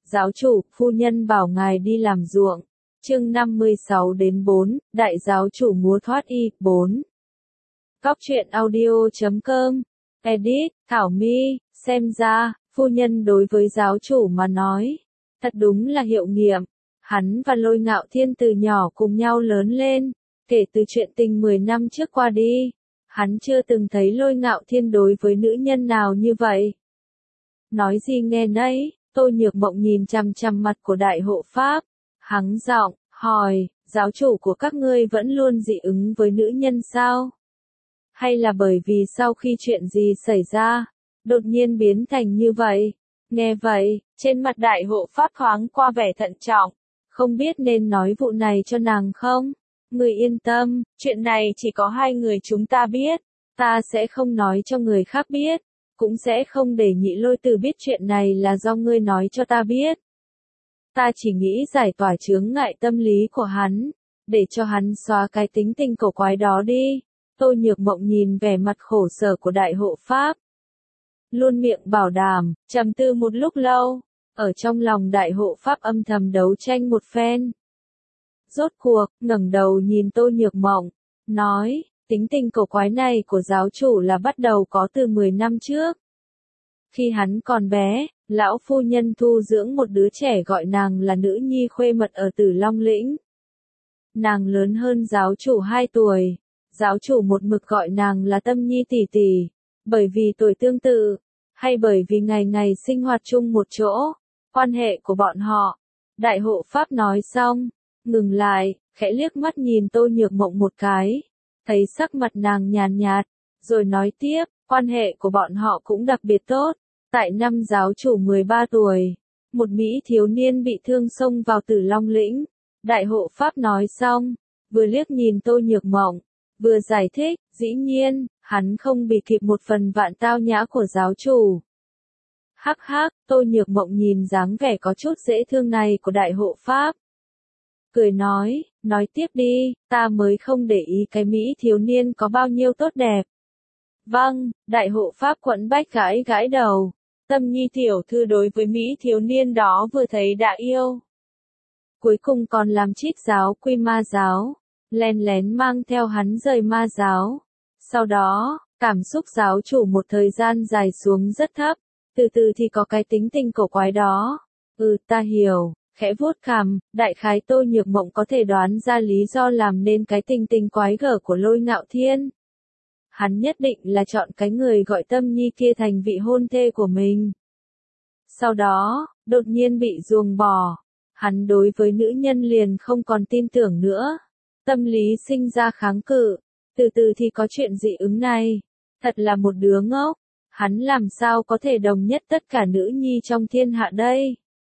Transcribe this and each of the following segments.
Giáo chủ, phu nhân bảo ngài đi làm ruộng. Chương 56-4, Đại giáo chủ múa thoát y, 4. Cóc truyện audio.com. Edit, Thảo My, xem ra, phu nhân đối với giáo chủ mà nói. Thật đúng là hiệu nghiệm. Hắn và Lôi Ngạo Thiên từ nhỏ cùng nhau lớn lên. Kể từ chuyện tình 10 năm trước qua đi, hắn chưa từng thấy Lôi Ngạo Thiên đối với nữ nhân nào như vậy. Nói gì nghe nấy, Tô Nhược Mộng nhìn chằm chằm mặt của đại hộ pháp, hắng giọng, hỏi, giáo chủ của các ngươi vẫn luôn dị ứng với nữ nhân sao? Hay là bởi vì sau khi chuyện gì xảy ra, đột nhiên biến thành như vậy? Nghe vậy, trên mặt đại hộ pháp thoáng qua vẻ thận trọng, không biết nên nói vụ này cho nàng không? Người yên tâm, chuyện này chỉ có hai người chúng ta biết, ta sẽ không nói cho người khác biết, cũng sẽ không để Nhị Lôi Tử biết chuyện này là do ngươi nói cho ta biết. Ta chỉ nghĩ giải tỏa chướng ngại tâm lý của hắn, để cho hắn xóa cái tính tình cổ quái đó đi. Tô Nhược Mộng nhìn vẻ mặt khổ sở của đại hộ pháp, luôn miệng bảo đảm, trầm tư một lúc lâu, ở trong lòng đại hộ pháp âm thầm đấu tranh một phen. Rốt cuộc, ngẩng đầu nhìn Tô Nhược Mộng, nói, tính tình cổ quái này của giáo chủ là bắt đầu có từ 10 năm trước. Khi hắn còn bé, lão phu nhân thu dưỡng một đứa trẻ gọi nàng là nữ nhi khuê mật ở Tử Long Lĩnh. Nàng lớn hơn giáo chủ 2 tuổi, giáo chủ một mực gọi nàng là Tâm Nhi tỷ tỷ, bởi vì tuổi tương tự, hay bởi vì ngày ngày sinh hoạt chung một chỗ, quan hệ của bọn họ. Đại hộ pháp nói xong, ngừng lại, khẽ liếc mắt nhìn Tô Nhược Mộng một cái, thấy sắc mặt nàng nhàn nhạt, rồi nói tiếp, quan hệ của bọn họ cũng đặc biệt tốt. Tại năm giáo chủ 13 tuổi, một Mỹ thiếu niên bị thương xông vào Tử Long Lĩnh. Đại hộ pháp nói xong, vừa liếc nhìn Tô Nhược Mộng, vừa giải thích, dĩ nhiên, hắn không bị kịp một phần vạn tao nhã của giáo chủ. Hắc hắc, Tô Nhược Mộng nhìn dáng vẻ có chút dễ thương này của đại hộ pháp, cười nói tiếp đi, ta mới không để ý cái Mỹ thiếu niên có bao nhiêu tốt đẹp. Vâng, đại hộ pháp quẫn bách gãi đầu, Tâm Nhi tiểu thư đối với Mỹ thiếu niên đó vừa thấy đã yêu. Cuối cùng còn làm trích giáo quy ma giáo, len lén mang theo hắn rời ma giáo. Sau đó, cảm xúc giáo chủ một thời gian dài xuống rất thấp, từ từ thì có cái tính tình cổ quái đó. Ta hiểu. Khẽ vuốt cằm, đại khái Tô Nhược Mộng có thể đoán ra lý do làm nên cái tình quái gở của Lôi Ngạo Thiên. Hắn nhất định là chọn cái người gọi Tâm Nhi kia thành vị hôn thê của mình. Sau đó, đột nhiên bị ruồng bỏ. Hắn đối với nữ nhân liền không còn tin tưởng nữa. Tâm lý sinh ra kháng cự. Từ từ thì có chuyện dị ứng này. Thật là một đứa ngốc. Hắn làm sao có thể đồng nhất tất cả nữ nhi trong thiên hạ đây?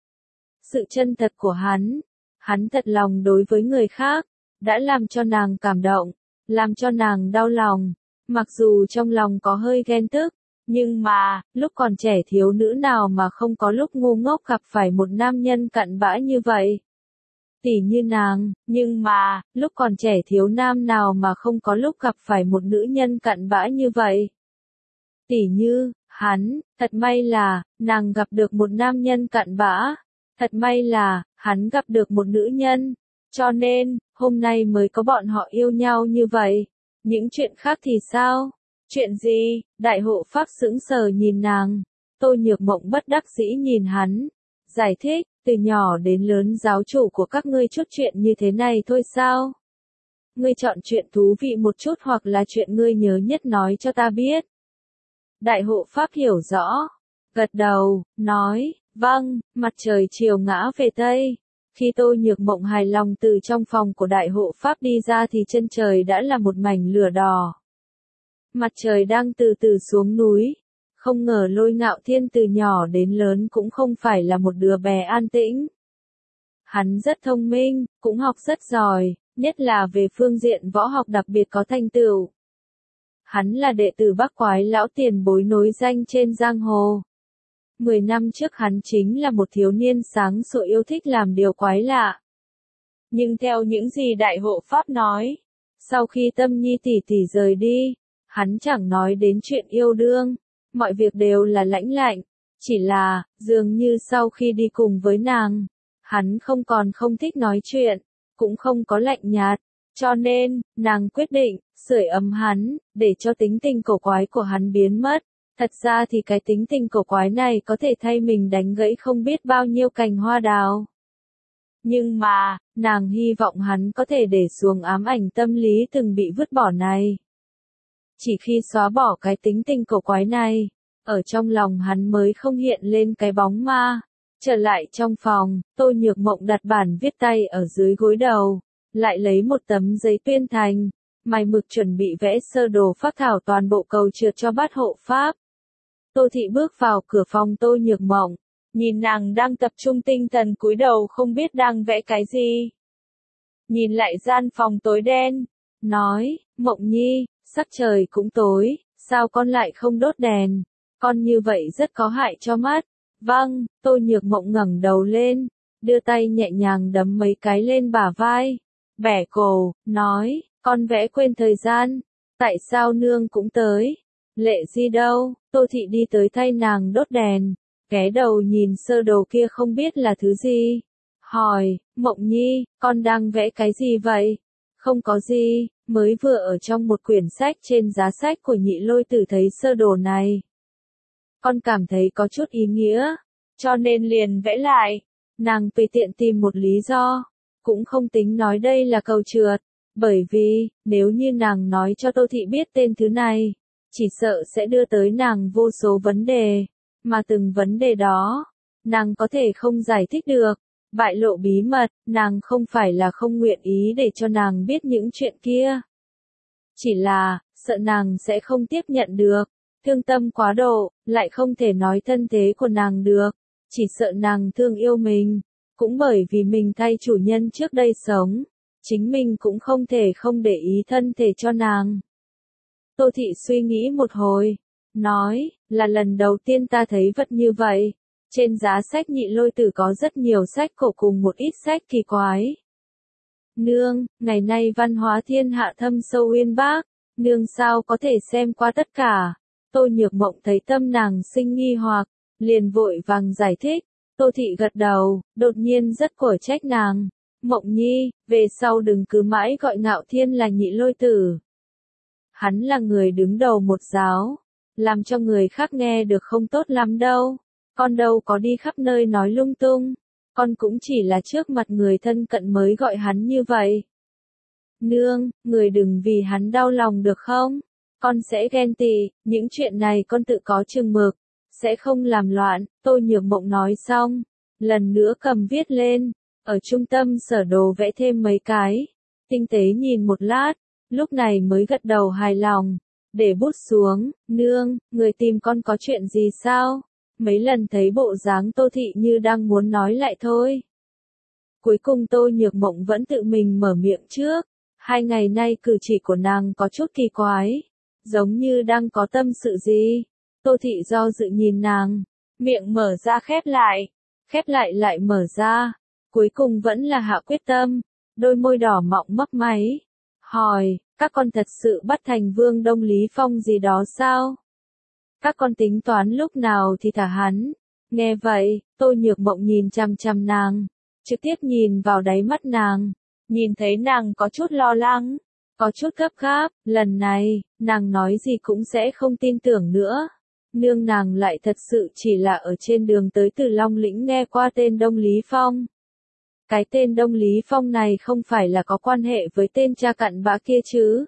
Sự chân thật của hắn thật lòng đối với người khác, đã làm cho nàng cảm động, làm cho nàng đau lòng. Mặc dù trong lòng có hơi ghen tức, nhưng mà, lúc còn trẻ thiếu nữ nào mà không có lúc ngu ngốc gặp phải một nam nhân cặn bã như vậy. Tỉ như nàng, nhưng mà, lúc còn trẻ thiếu nam nào mà không có lúc gặp phải một nữ nhân cặn bã như vậy. Tỉ như, hắn, thật may là, nàng gặp được một nam nhân cặn bã. Thật may là, hắn gặp được một nữ nhân, cho nên, hôm nay mới có bọn họ yêu nhau như vậy. Những chuyện khác thì sao? Chuyện gì? Đại hộ pháp sững sờ nhìn nàng. Tô Nhược Mộng bất đắc dĩ nhìn hắn. Giải thích, từ nhỏ đến lớn giáo chủ của các ngươi chút chuyện như thế này thôi sao? Ngươi chọn chuyện thú vị một chút hoặc là chuyện ngươi nhớ nhất nói cho ta biết. Đại hộ pháp hiểu rõ, gật đầu, nói. Vâng, mặt trời chiều ngã về Tây. Khi Tô Nhược Mộng hài lòng từ trong phòng của đại hộ pháp đi ra thì chân trời đã là một mảnh lửa đỏ. Mặt trời đang từ từ xuống núi. Không ngờ Lôi Ngạo Thiên từ nhỏ đến lớn cũng không phải là một đứa bé an tĩnh. Hắn rất thông minh, cũng học rất giỏi, nhất là về phương diện võ học đặc biệt có thành tựu. Hắn là đệ tử Bắc Quái lão tiền bối nối danh trên giang hồ. 10 năm trước hắn chính là một thiếu niên sáng sủa yêu thích làm điều quái lạ. Nhưng theo những gì đại hộ pháp nói, sau khi Tâm Nhi tỷ tỷ rời đi, hắn chẳng nói đến chuyện yêu đương, mọi việc đều là lãnh lạnh, Chỉ là, dường như sau khi đi cùng với nàng, hắn không còn không thích nói chuyện, cũng không có lạnh nhạt, cho nên, nàng quyết định, sưởi ấm hắn, để cho tính tình cổ quái của hắn biến mất. Thật ra thì cái tính tình cổ quái này có thể thay mình đánh gãy không biết bao nhiêu cành hoa đào. Nhưng mà, nàng hy vọng hắn có thể để xuống ám ảnh tâm lý từng bị vứt bỏ này. Chỉ khi xóa bỏ cái tính tình cổ quái này, ở trong lòng hắn mới không hiện lên cái bóng ma. Trở lại trong phòng, Tô Nhược Mộng đặt bản viết tay ở dưới gối đầu, lại lấy một tấm giấy tuyên thành, mài mực chuẩn bị vẽ sơ đồ phác thảo toàn bộ cầu trượt cho bát hộ pháp. Tô Thị bước vào cửa phòng Tô Nhược Mộng, nhìn nàng đang tập trung tinh thần cúi đầu không biết đang vẽ cái gì. Nhìn lại gian phòng tối đen, nói, Mộng Nhi, sắc trời cũng tối, sao con lại không đốt đèn, con như vậy rất có hại cho mắt. Vâng, Tô Nhược Mộng ngẩng đầu lên, đưa tay nhẹ nhàng đấm mấy cái lên bả vai, bẻ cổ, nói, con vẽ quên thời gian, tại sao nương cũng tới, Lệ Di đâu, Tô Thị đi tới thay nàng đốt đèn, ghé đầu nhìn sơ đồ kia không biết là thứ gì, hỏi, Mộng Nhi, con đang vẽ cái gì vậy? Không có gì, mới vừa ở trong một quyển sách trên giá sách của Nhị Lôi Tử thấy sơ đồ này. Con cảm thấy có chút ý nghĩa, cho nên liền vẽ lại. Nàng tùy tiện tìm một lý do, cũng không tính nói đây là cầu trượt, bởi vì, nếu như nàng nói cho Tô Thị biết tên thứ này, chỉ sợ sẽ đưa tới nàng vô số vấn đề, mà từng vấn đề đó, nàng có thể không giải thích được, bại lộ bí mật, nàng không phải là không nguyện ý để cho nàng biết những chuyện kia. Chỉ là, sợ nàng sẽ không tiếp nhận được, thương tâm quá độ, lại không thể nói thân thế của nàng được, chỉ sợ nàng thương yêu mình, cũng bởi vì mình thay chủ nhân trước đây sống, chính mình cũng không thể không để ý thân thể cho nàng. Tô Thị suy nghĩ một hồi, nói, là lần đầu tiên ta thấy vật như vậy, trên giá sách Nhị Lôi Tử có rất nhiều sách cổ cùng một ít sách kỳ quái. Nương, ngày nay văn hóa thiên hạ thâm sâu uyên bác, nương sao có thể xem qua tất cả. Tô Nhược Mộng thấy tâm nàng sinh nghi hoặc, liền vội vàng giải thích. Tô Thị gật đầu, đột nhiên rất cổ trách nàng. Mộng Nhi, về sau đừng cứ mãi gọi Ngạo Thiên là Nhị Lôi Tử. Hắn là người đứng đầu một giáo, làm cho người khác nghe được không tốt lắm đâu. Con đâu có đi khắp nơi nói lung tung, con cũng chỉ là trước mặt người thân cận mới gọi hắn như vậy. Nương, người đừng vì hắn đau lòng được không? Con sẽ ghen tị, những chuyện này con tự có chừng mực, sẽ không làm loạn. Tô Nhược Mộng nói xong, lần nữa cầm viết lên, ở trung tâm sở đồ vẽ thêm mấy cái, tinh tế nhìn một lát, lúc này mới gật đầu hài lòng, để bút xuống. Nương, người tìm con có chuyện gì sao? Mấy lần thấy bộ dáng Tô Thị như đang muốn nói lại thôi. Cuối cùng Tô Nhược Mộng vẫn tự mình mở miệng trước. 2 ngày nay cử chỉ của nàng có chút kỳ quái, giống như đang có tâm sự gì. Tô Thị do dự nhìn nàng, miệng mở ra khép lại lại mở ra, cuối cùng vẫn là hạ quyết tâm, đôi môi đỏ mọng mấp máy, hỏi, các con thật sự bắt thành Vương Đông Lý Phong gì đó sao? Các con tính toán lúc nào thì thả hắn. Nghe vậy, Tô Nhược Mộng nhìn chằm chằm nàng, trực tiếp nhìn vào đáy mắt nàng, nhìn thấy nàng có chút lo lắng, có chút gấp gáp, lần này, nàng nói gì cũng sẽ không tin tưởng nữa. Nương nàng lại thật sự chỉ là ở trên đường tới Từ Long Lĩnh nghe qua tên Đông Lý Phong. Cái tên Đông Lý Phong này không phải là có quan hệ với tên cha cặn bã kia chứ?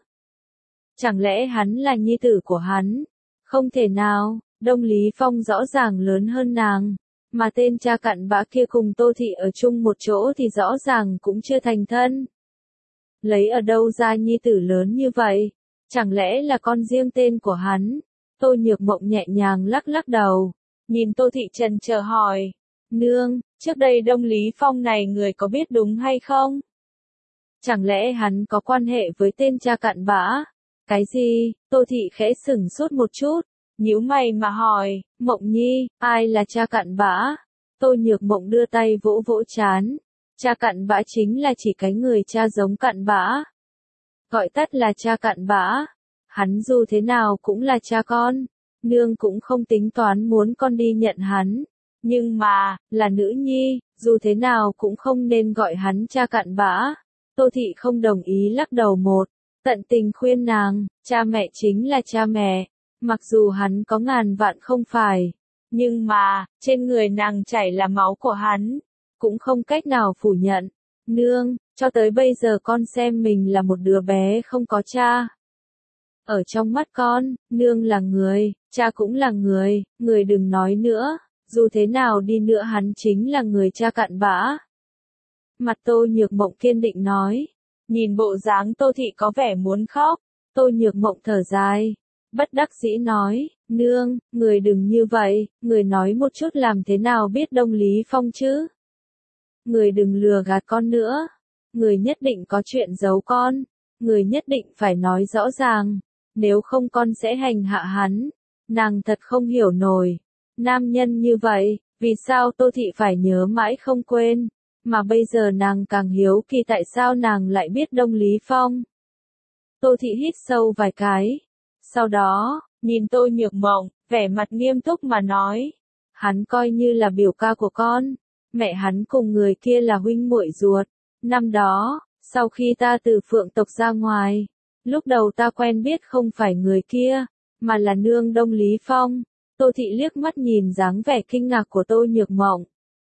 Chẳng lẽ hắn là nhi tử của hắn? Không thể nào, Đông Lý Phong rõ ràng lớn hơn nàng, mà tên cha cặn bã kia cùng Tô Thị ở chung một chỗ thì rõ ràng cũng chưa thành thân. Lấy ở đâu ra nhi tử lớn như vậy? Chẳng lẽ là con riêng tên của hắn? Tô Nhược Mộng nhẹ nhàng lắc lắc đầu, nhìn Tô Thị trần chờ hỏi, nương, trước đây Đông Lý Phong này người có biết đúng hay không? Chẳng lẽ hắn có quan hệ với tên cha cặn bã? Cái gì? Tô Thị khẽ sửng sốt một chút, nhíu mày mà hỏi, Mộng Nhi, ai là cha cặn bã? Tô Nhược Mộng đưa tay vỗ vỗ trán, cha cặn bã chính là chỉ cái người cha giống cặn bã. Gọi tắt là cha cặn bã. Hắn dù thế nào cũng là cha con. nương cũng không tính toán muốn con đi nhận hắn. Nhưng mà, là nữ nhi, dù thế nào cũng không nên gọi hắn cha cặn bã. Tô Thị không đồng ý lắc đầu một, tận tình khuyên nàng, cha mẹ chính là cha mẹ, mặc dù hắn có ngàn vạn không phải, nhưng mà, trên người nàng chảy là máu của hắn, cũng không cách nào phủ nhận. Nương, cho tới bây giờ con xem mình là một đứa bé không có cha. Ở trong mắt con, nương là người, cha cũng là người đừng nói nữa, dù thế nào đi nữa hắn chính là người cha cặn bã. Mặt Tô Nhược Mộng kiên định nói, nhìn bộ dáng Tô Thị có vẻ muốn khóc, Tô Nhược Mộng thở dài, bất đắc dĩ nói, nương, người đừng như vậy, người nói một chút làm thế nào biết Đông Lý Phong chứ? Người đừng lừa gạt con nữa, người nhất định có chuyện giấu con, người nhất định phải nói rõ ràng, nếu không con sẽ hành hạ hắn. Nàng thật không hiểu nổi, nam nhân như vậy, vì sao Tô Thị phải nhớ mãi không quên, mà bây giờ nàng càng hiếu kỳ tại sao nàng lại biết Đông Lý Phong. Tô Thị hít sâu vài cái, sau đó, nhìn Tô Nhược Mộng, vẻ mặt nghiêm túc mà nói, hắn coi như là biểu ca của con, mẹ hắn cùng người kia là huynh muội ruột. Năm đó, sau khi ta từ Phượng tộc ra ngoài, lúc đầu ta quen biết không phải người kia, mà là nương Đông Lý Phong. Tô Thị liếc mắt nhìn dáng vẻ kinh ngạc của Tô Nhược Mộng.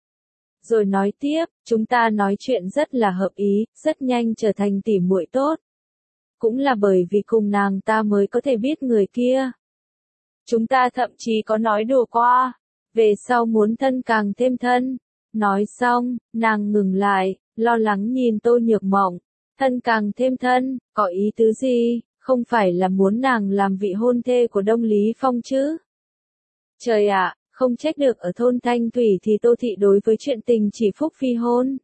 Rồi nói tiếp, chúng ta nói chuyện rất là hợp ý, rất nhanh trở thành tỉ muội tốt. Cũng là bởi vì cùng nàng ta mới có thể biết người kia. Chúng ta thậm chí có nói đùa qua, về sau muốn thân càng thêm thân. Nói xong, nàng ngừng lại, lo lắng nhìn Tô Nhược Mộng, thân càng thêm thân, có ý tứ gì, không phải là muốn nàng làm vị hôn thê của Đông Lý Phong chứ? Trời ạ, không trách được ở thôn Thanh Thủy thì Tô Thị đối với chuyện tình chỉ phúc phi hôn.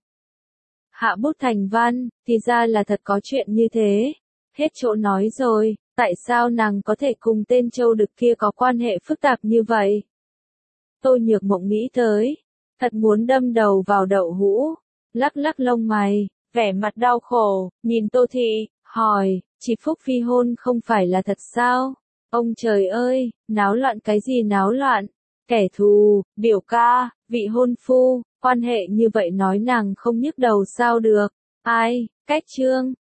Hạ bút thành văn, thì ra là thật có chuyện như thế. Hết chỗ nói rồi, tại sao nàng có thể cùng tên Châu Đực kia có quan hệ phức tạp như vậy? Tô Nhược Mộng nghĩ tới, thật muốn đâm đầu vào đậu hũ, lắc lắc lông mày, vẻ mặt đau khổ, nhìn Tô Thị, hỏi, chỉ phúc phi hôn không phải là thật sao? Ông trời ơi, náo loạn cái gì náo loạn? Kẻ thù, biểu ca, vị hôn phu, quan hệ như vậy nói nàng không nhức đầu sao được? Ai, cách chương.